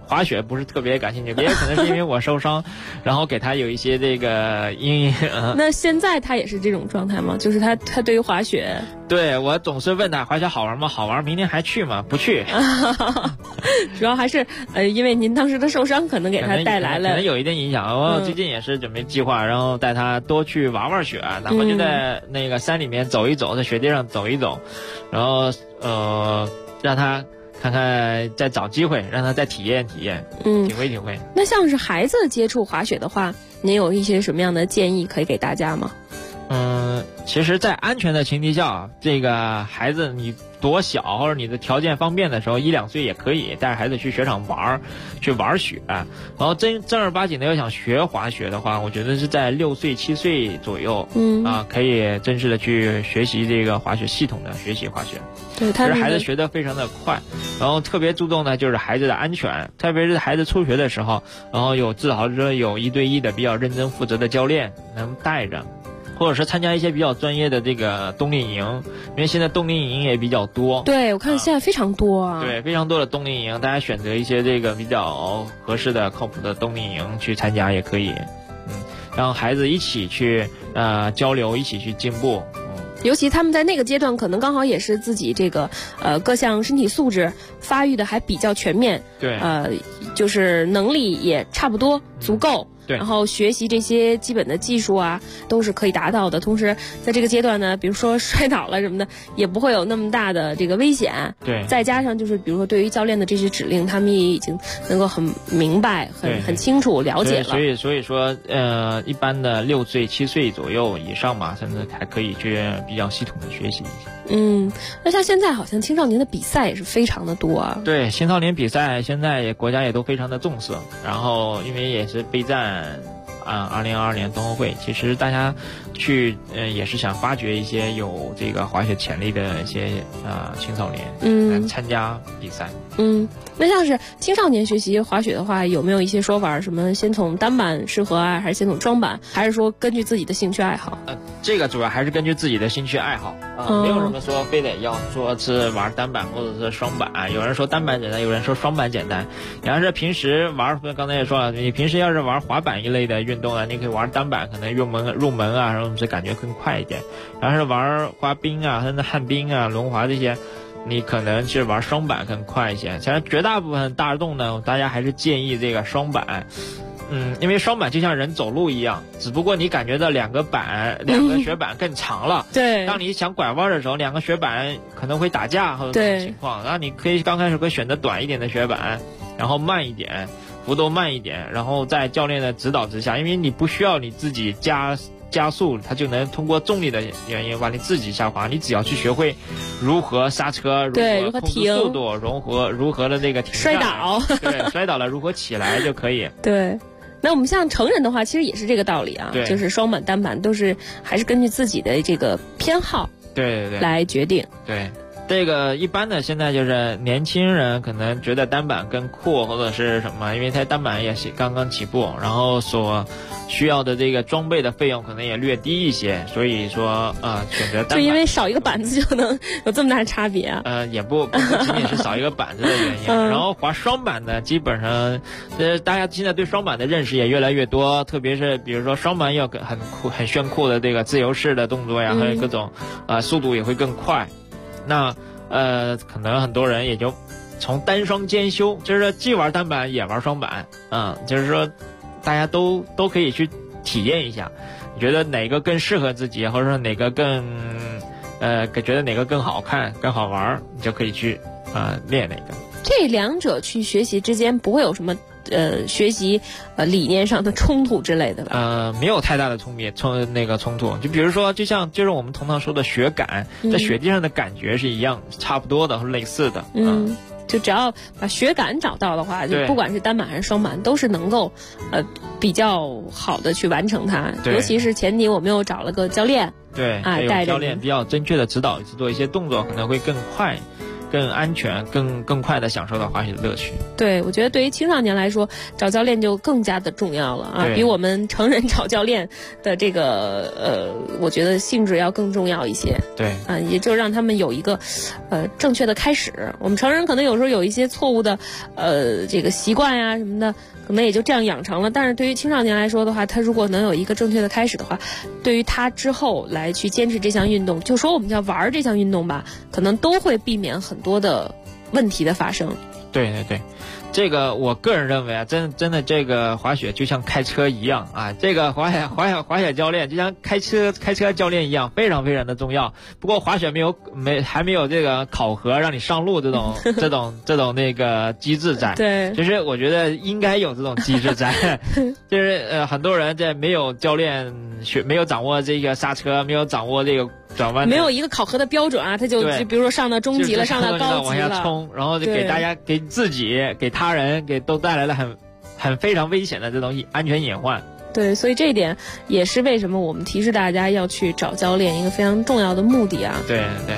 滑雪不是特别感兴趣，也可能是因为我受伤，然后给他有一些这个阴影。 那现在他也是这种状态吗？就是他对于滑雪， 对我总是问他滑雪好玩吗？好玩，明天还去吗？不去。 主要还是因为您当时的受伤，可能给他带来了可能有一定影响。我最近也是准备计划，然后带他多去玩玩雪，哪怕就在那个山里面走一走，在雪地上走一走，然后让他看看，再找机会让他再体验体验，体会体会。 那像是孩子接触滑雪的话，您有一些什么样的建议可以给大家吗？ 其实在安全的前提下，这个孩子你多小或者你的条件方便的时候，1、2岁也可以带着孩子去雪场去玩雪。然后正儿八经的要想学滑雪的话，我觉得是在6岁、7岁左右，可以正式的去学习这个滑雪，系统的学习滑雪。 对， 其实孩子学得非常的快，然后特别注重的就是孩子的安全，特别是孩子初学的时候，然后最好是有1对1的比较认真负责的教练能带着。或者是参加一些比较专业的这个冬令营，因为现在冬令营也比较多。 对，我看现在非常多啊。 对，非常多的冬令营，大家选择一些这个比较合适的、靠谱的冬令营去参加也可以。让孩子一起去交流，一起去进步。 尤其他们在那个阶段，可能刚好也是自己这个各项身体素质发育的还比较全面。 对。 就是能力也差不多足够。 对， 然后学习这些基本的技术啊，都是可以达到的。同时，在这个阶段呢，比如说摔倒了什么的，也不会有那么大的这个危险。 对， 再加上就是比如说对于教练的这些指令，他们也已经能够很明白、很清楚了解了。 所以说，一般的6岁、7岁左右以上嘛，甚至还可以去比较系统的学习一下。 那像现在好像青少年的比赛也是非常的多啊。 对，青少年比赛现在国家也都非常的重视，然后因为也是备战2022年冬奥会，其实大家去也是想发掘一些有这个滑雪潜力的一些青少年来参加比赛。 那像是青少年学习滑雪的话，有没有一些说法，什么先从单板适合啊，还是先从双板，还是说根据自己的兴趣爱好？ 这个主要还是根据自己的兴趣爱好没有什么说非得要说是玩单板或者是双板。有人说单板简单，有人说双板简单。你要是平时玩，刚才也说了，你平时要是玩滑板一类的运动你可以玩单板，可能入门啊，然后是感觉更快一点。然后是玩滑冰啊，甚至旱冰啊、轮滑这些，你可能是玩双板更快一些。其实绝大部分大众呢，大家还是建议这个双板。因为双板就像人走路一样，只不过你感觉到两个雪板更长了。 对。 当你想拐弯的时候，两个雪板可能会打架或者这种情况。然后你可以刚开始选择短一点的雪板，然后慢一点，幅度慢一点，然后在教练的指导之下，因为你不需要你自己加速，它就能通过重力的原因把你自己下滑。你只要去学会如何刹车，如何控制速度，如何的这个停下来， 摔倒， 对，摔倒了如何起来就可以。 对。那我们像成人的话，其实也是这个道理啊，就是双板、单板都是还是根据自己的这个偏好， 对来决定。 对，这个一般的现在就是年轻人可能觉得单板更酷或者是什么，因为它单板也是刚刚起步，然后所需要的这个装备的费用可能也略低一些，所以说选择单板。 就因为少一个板子就能有这么大的差别啊？ 也不仅仅是少一个板子的原因。然后滑双板呢，基本上大家现在对双板的认识也越来越多，特别是比如说双板有很酷很炫酷的这个自由式的动作呀，还有各种速度也会更快。那可能很多人也就从单双兼修，就是既玩单板也玩双板，就是说大家都可以去体验一下，你觉得哪个更适合自己，或者说哪个更觉得哪个更好看更好玩，你就可以去练哪个。 这两者去学习之间不会有什么学习理念上的冲突之类的吧？ 没有太大的冲突。就比如说，就是我们通常说的雪感，在雪地上的感觉是一样差不多的或类似的。 就只要把雪感找到的话，就不管是单板还是双板，都是能够比较好的去完成它。尤其是前提我们又找了个教练， 对，带着教练比较正确的指导，做一些动作可能会更快。 更安全、更快的享受到滑雪的乐趣。 对，我觉得对于青少年来说，找教练就更加的重要了啊，比我们成人找教练的这个我觉得性质要更重要一些。 对， 也就让他们有一个正确的开始。我们成人可能有时候有一些错误的这个习惯呀什么的，可能也就这样养成了。但是对于青少年来说的话，他如果能有一个正确的开始的话，对于他之后来去坚持这项运动，就说我们叫玩这项运动吧，可能都会避免很多的问题的发生。 对对对，这个我个人认为啊，真的这个滑雪就像开车一样啊，这个滑雪教练就像开车教练一样，非常非常的重要。不过滑雪还没有这个考核让你上路这种那个机制在。 对， 其实我觉得应该有这种机制在，就是很多人在没有教练没有掌握这个刹车，没有掌握这个转弯， 没有一个考核的标准啊，他就比如说上到中级了，上到高级了， 往下冲，然后就给大家、给自己、给他人都带来了很非常危险的这种安全隐患。 对，所以这一点也是为什么我们提示大家要去找教练一个非常重要的目的啊。 对对，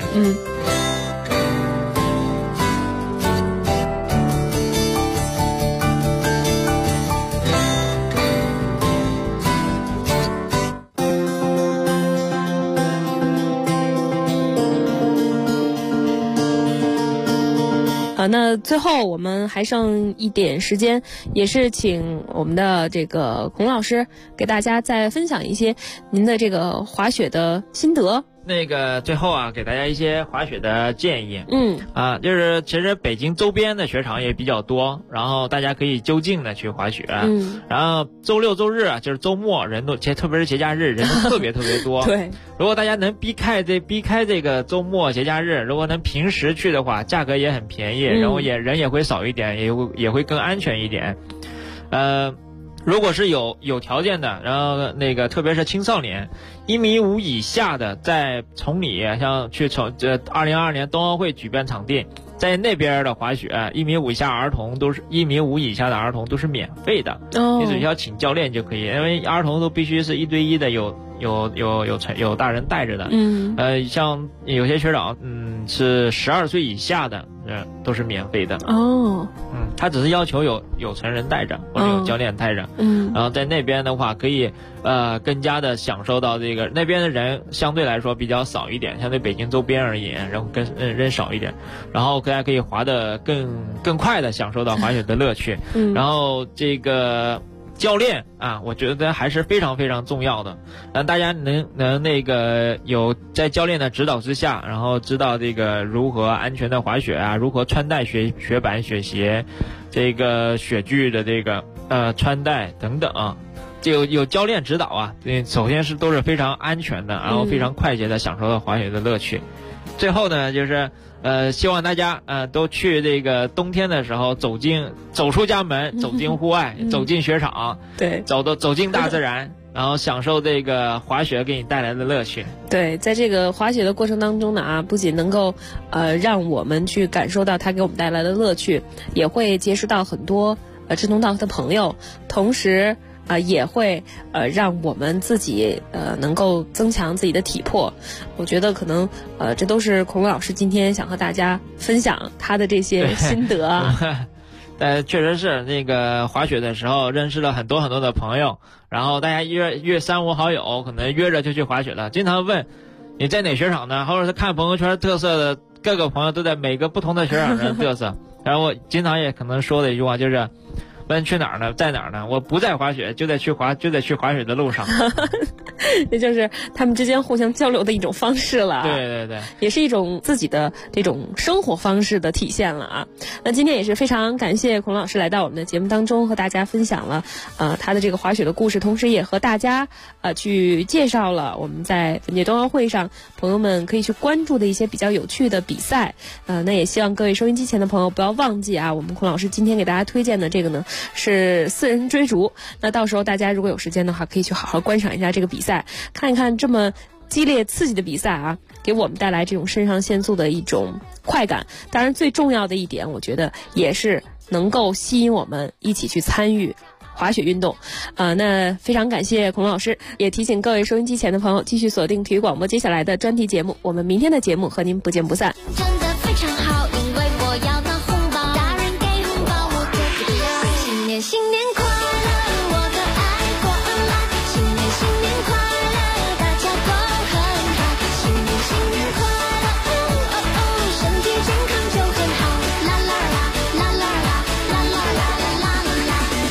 那最后我们还剩一点时间，也是请我们的这个孔老师给大家再分享一些您的这个滑雪的心得。 那个最后啊，给大家一些滑雪的建议。就是其实北京周边的雪场也比较多，然后大家可以就近的去滑雪。然后周六周日啊，就是周末人都特别是节假日人都特别多。 对， 如果大家能避开这个周末节假日，如果能平时去的话，价格也很便宜，然后人也会少一点，也会更安全一点。如果是有条件的，然后那个特别是青少年1.5米以下的，在崇礼像去2022年冬奥会举办场地，在那边的滑雪1.5米以下儿童都是1.5米以下的儿童都是免费的。你只需要请教练就可以，因为儿童都必须是1对1的，有大人带着的。像有些雪场是12岁以下的都是免费的。他只是要求有成人带着或者有教练带着。然后在那边的话可以更加的享受到这个，那边的人相对来说比较少一点，相对北京周边而言人少一点，然后大家可以滑得更快的享受到滑雪的乐趣。然后这个教练啊，我觉得还是非常非常重要的。大家能那个有在教练的指导之下，然后知道这个如何安全的滑雪啊，如何穿戴雪板、雪鞋，这个雪具的这个穿戴等等。有教练指导啊，首先都是非常安全的，然后非常快捷的享受到滑雪的乐趣。最后呢，就是希望大家都去这个冬天的时候走出家门，走进户外，走进雪场， 对， 走进大自然，然后享受这个滑雪给你带来的乐趣。 对，在这个滑雪的过程当中呢不仅能够让我们去感受到它给我们带来的乐趣，也会结识到很多志同道合的朋友，同时也会让我们自己能够增强自己的体魄。我觉得可能这都是孔老师今天想和大家分享他的这些心得啊。 确实是那个滑雪的时候认识了很多的朋友，然后大家约3、5好友，可能约着就去滑雪了。经常问你在哪雪场呢，或者是看朋友圈特色的，各个朋友都在每个不同的雪场的特色。然后我经常也可能说的一句话就是问去哪儿呢？在哪儿呢？我不在滑雪，就在去滑雪的路上。 也就是他们之间互相交流的一种方式了。 对， 也是一种自己的这种生活方式的体现了啊。那今天也是非常感谢孔老师来到我们的节目当中，和大家分享了他的这个滑雪的故事，同时也和大家去介绍了我们在本届冬奥会上朋友们可以去关注的一些比较有趣的比赛。那也希望各位收音机前的朋友不要忘记我们孔老师今天给大家推荐的这个呢是4人追逐。那到时候大家如果有时间的话，可以去好好观赏一下这个比赛，看一看这么激烈刺激的比赛给我们带来这种肾上腺素的一种快感。当然最重要的一点，我觉得也是能够吸引我们一起去参与滑雪运动。那非常感谢孔老师，也提醒各位收音机前的朋友继续锁定体育广播接下来的专题节目，我们明天的节目和您不见不散。 真的非常好。 我要拿红包，大人给红包我都不要。新年新年快乐，我的爱过来，新年新年快乐，大家都很好。新年新年快乐，哦哦哦，身体健康就很好。啦啦啦啦啦啦啦啦啦啦啦啦。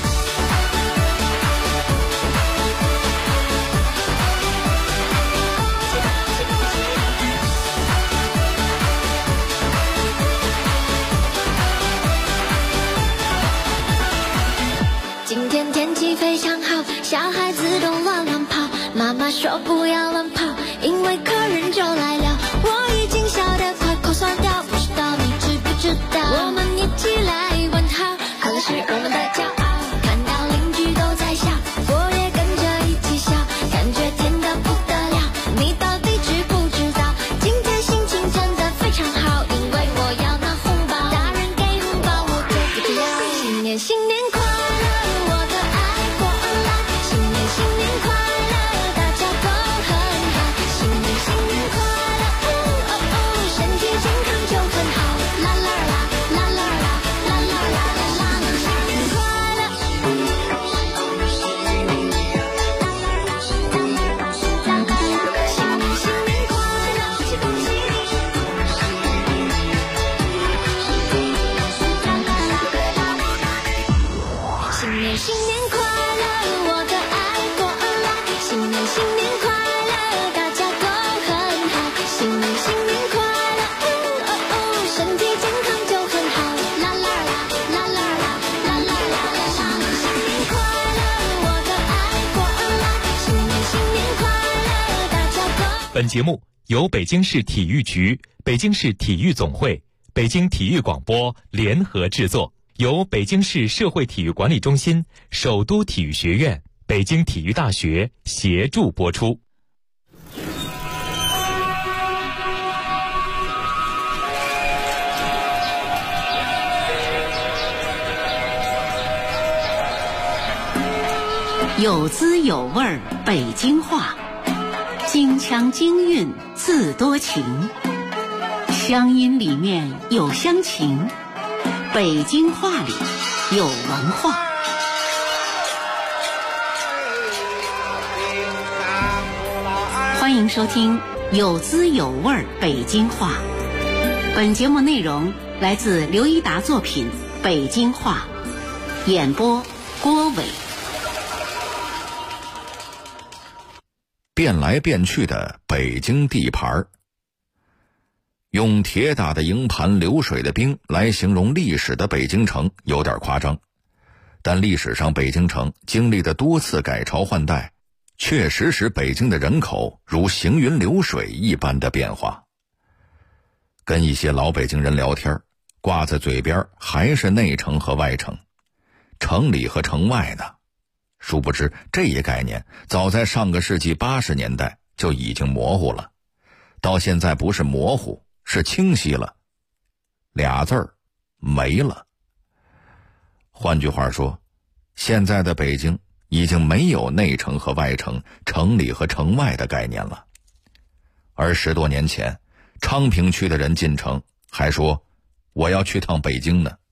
今天天气非常好，小孩子都乱乱跑，妈妈说不要乱跑，因为客人就来了。我已经笑得快口酸掉，不知道你知不知道，我们一起来问好，快乐是我们的骄傲。看到邻居都在笑，我也跟着一起笑，感觉甜得不得了。你到底知不知道，今天心情真的非常好，因为我要拿红包，大人给红包我都不要。新年新年快乐，我的爱过来，新年新年快乐，大家都很好。新年新年快乐，哦哦哦，身体健康就很好。啦啦啦啦啦啦啦啦啦啦啦，新年快乐。新年新年快乐，恭喜恭喜你。新年新年快乐，我的爱过来，新年新年快乐，大家都很好。新年新年快乐，哦哦哦，身体健康就很好。啦啦啦啦啦啦啦啦啦啦，新年快乐，我的爱过来，新年新年快乐，大家都。 本节目由北京市体育局、北京市体育总会、北京体育广播联合制作，由北京市社会体育管理中心、首都体育学院、北京体育大学协助播出。 有滋有味儿北京话，京腔京韵字多情，乡音里面有乡情，北京话里有文化。欢迎收听有滋有味儿北京话。本节目内容来自刘一达作品《北京话》，演播郭伟。 变来变去的北京地盘，用铁打的营盘流水的兵来形容历史的北京城有点夸张，但历史上北京城经历的多次改朝换代，确实使北京的人口如行云流水一般的变化。跟一些老北京人聊天，挂在嘴边还是内城和外城，城里和城外呢。殊不知这一概念早在上个世纪80年代就已经模糊了，到现在不是模糊，是清晰了，俩字儿没了。换句话说，现在的北京已经没有内城和外城、城里和城外的概念了。而10多年前，昌平区的人进城还说我要去趟北京呢。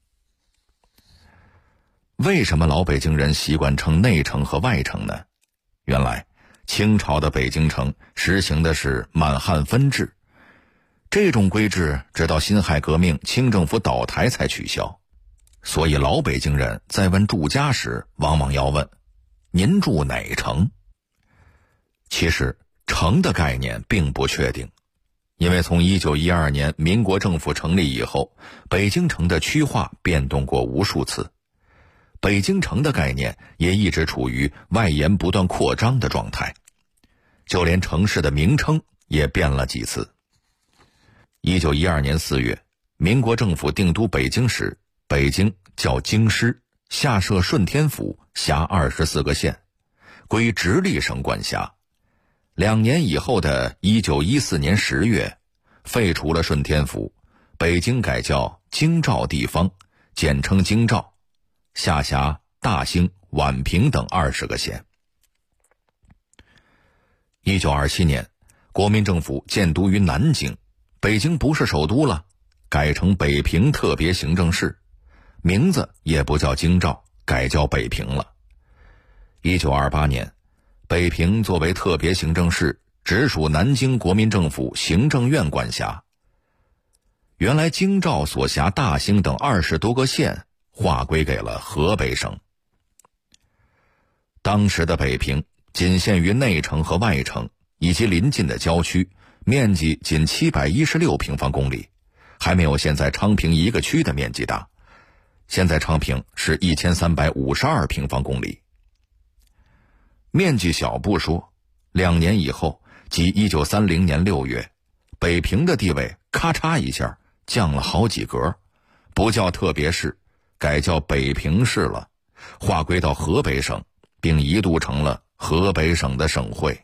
为什么老北京人习惯称内城和外城呢？原来清朝的北京城实行的是满汉分治，这种规制直到辛亥革命清政府倒台才取消。所以老北京人在问住家时往往要问您住哪城。其实城的概念并不确定，因为从1912年民国政府成立以后，北京城的区划变动过无数次，北京城的概念也一直处于外延不断扩张的状态，就连城市的名称也变了几次。1912年4月，民国政府定都北京时，北京叫京师，下设顺天府，辖24个县，归直隶省管辖。2年以后的1914年10月，废除了顺天府，北京改叫京兆地方，简称京兆，下辖大兴、宛平等20个县。1927年，国民政府建都于南京，北京不是首都了， 改成北平特别行政市，名字也不叫京兆，改叫北平了。1928年，北平作为特别行政市，直属南京国民政府行政院管辖。原来京兆所辖大兴等20多个县划归给了河北省。当时的北平仅限于内城和外城以及邻近的郊区，面积仅716平方公里，还没有现在昌平一个区的面积大。现在昌平是1352平方公里。面积小不说，2年以后，即1930年6月，北平的地位咔嚓一下降了好几格，不叫特别市，改叫北平市了，划归到河北省，并一度成了河北省的省会。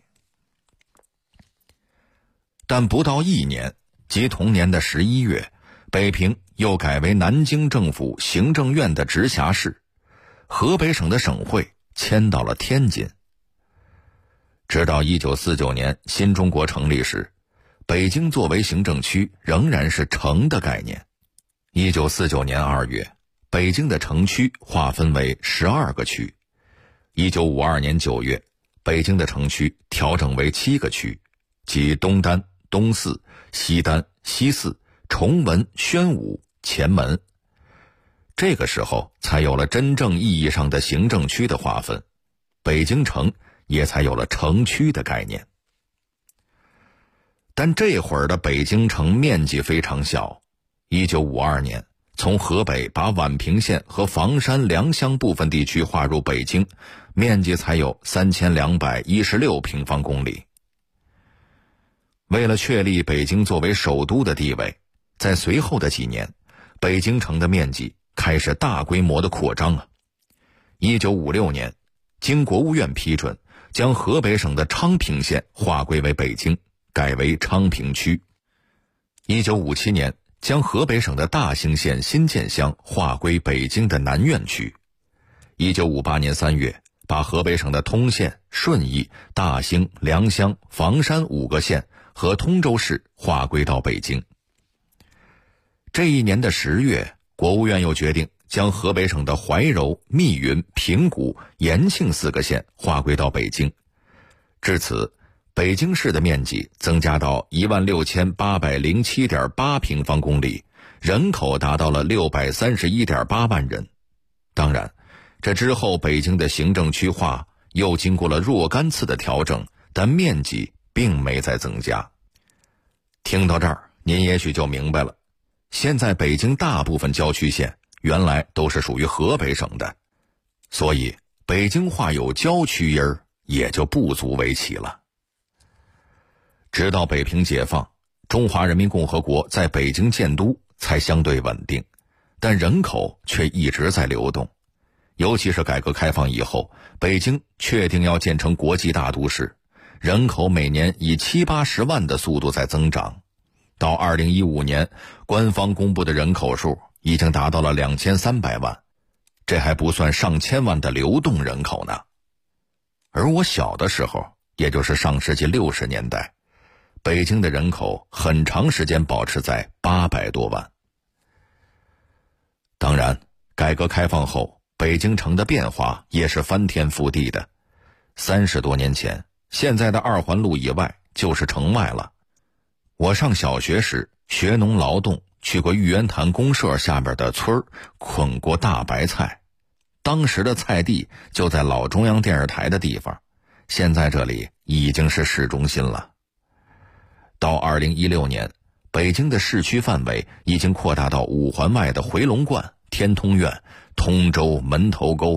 但不到1年，即同年的11月，北平又改为南京政府行政院的直辖市，河北省的省会迁到了天津。直到1949年新中国成立时，北京作为行政区仍然是城的概念。1949年2月，北京的城区划分为12个区。1952年9月，北京的城区调整为7个区，即东单、东四、西单、西四、崇文、宣武、前门。这个时候才有了真正意义上的行政区的划分，北京城也才有了城区的概念。但这会儿的北京城面积非常小。1952年，从河北把宛平县和房山、良乡部分地区划入北京，面积才有3216平方公里。为了确立北京作为首都的地位，在随后的几年，北京城的面积开始大规模的扩张。1956年，经国务院批准，将河北省的昌平县划归为北京，改为昌平区。1957年，将河北省的大兴县新建乡划归北京的南苑区。1958年3月，把河北省的通县、顺义、大兴、良乡、房山5个县和通州市划归到北京。这一年的10月，国务院又决定将河北省的怀柔、密云、平谷、延庆4个县划归到北京。至此，北京市的面积增加到16807.8平方公里，人口达到了631.8万人。当然，这之后北京的行政区划又经过了若干次的调整，但面积并没再增加。听到这儿，您也许就明白了，现在北京大部分郊区县原来都是属于河北省的，所以北京话有郊区音儿也就不足为奇了。直到北平解放，中华人民共和国在北京建都才相对稳定，但人口却一直在流动。尤其是改革开放以后，北京确定要建成国际大都市，人口每年以70-80万的速度在增长。到2015年，官方公布的人口数已经达到了2300万，这还不算上千万的流动人口呢。而我小的时候，也就是上世纪60年代，北京的人口很长时间保持在800多万。当然，改革开放后，北京城的变化也是翻天覆地的。30多年前，现在的2环路以外就是城外了。我上小学时学农劳动，去过玉渊潭公社下边的村儿，捆过大白菜。当时的菜地就在老中央电视台的地方，现在这里已经是市中心了。到2016年，北京的市区范围已经扩大到5环外的回龙观、天通苑、通州、门头沟、